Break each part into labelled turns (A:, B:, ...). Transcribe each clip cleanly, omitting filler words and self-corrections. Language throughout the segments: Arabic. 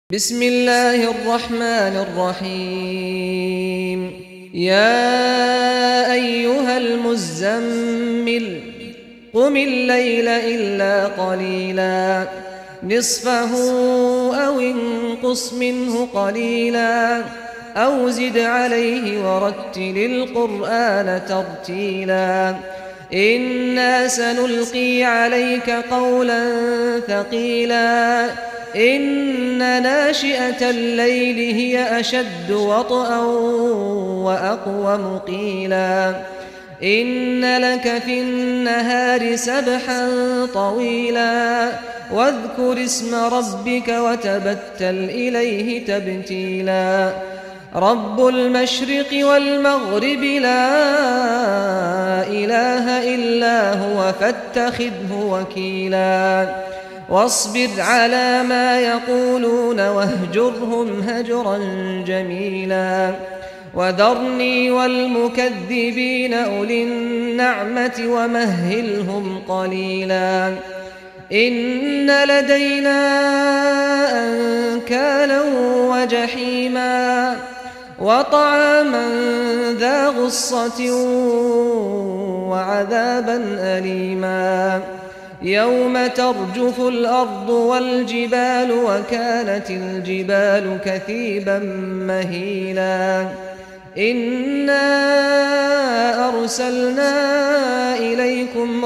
A: بسم الله الرحمن الرحيم يا أيها المزمل قم الليل إلا قليلا نصفه أو انقص منه قليلا أو زد عليه ورتل القرآن ترتيلا إنا سنلقي عليك قولا ثقيلا إن ناشئة الليل هي أشد وطئا وأقوم قيلا إن لك في النهار سبحا طويلا واذكر اسم ربك وتبتل إليه تبتيلا رب المشرق والمغرب لا إله إلا هو فاتخذه وكيلا واصبر على ما يقولون واهجرهم هجرا جميلا وذرني والمكذبين أولي النعمة ومهلهم قليلا إن لدينا أنكالا وجحيما وطعاما ذا غصة وعذابا أليما يوم ترجف الأرض والجبال وكانت الجبال كثيبا مهيلا إنا أرسلنا إليكم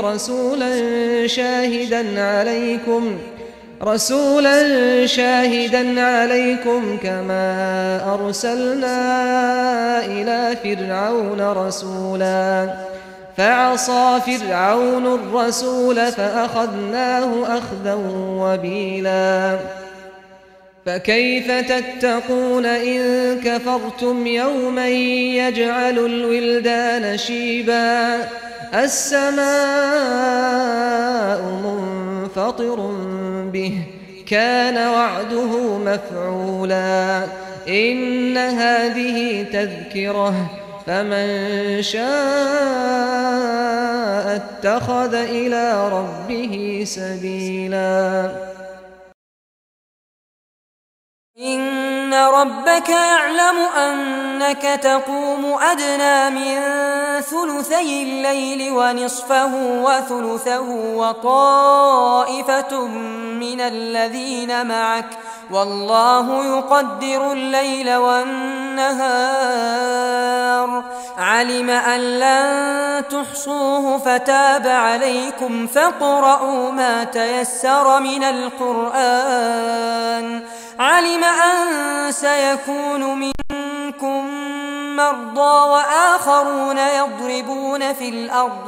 A: رسولا شاهدا عليكم كما أرسلنا إلى فرعون رسولا فعصى فرعون الرسول فأخذناه أخذا وبيلا فكيف تتقون إن كفرتم يوما يجعل الولدان شيبا السماء منفطر به كان وعده مفعولا إن هذه تذكرة فمن شاء اتخذ إلى ربه سبيلا
B: إن ربك يعلم أنك تقوم أدنى من ثلثي الليل ونصفه وثلثه وطائفة من الذين معك والله يقدر الليل والنهار علم أن لن تحصوه فتاب عليكم فاقرؤوا ما تيسر من القرآن علم أن سيكون منكم مرضى وآخرون يضربون في الأرض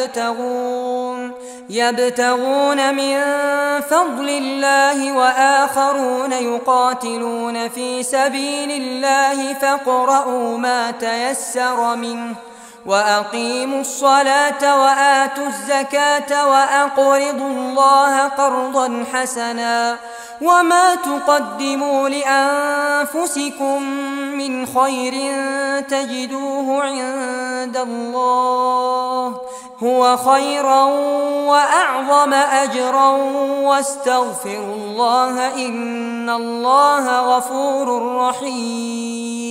B: يبتغون من فضل الله وآخرون يقاتلون في سبيل الله فاقرؤوا ما تيسر منه وأقيموا الصلاة وآتوا الزكاة وأقرضوا الله قرضا حسنا وما تقدموا لأنفسكم من خير تجدوه عند الله هو خيرا وأعظم أجرا واستغفروا الله إن الله غفور رحيم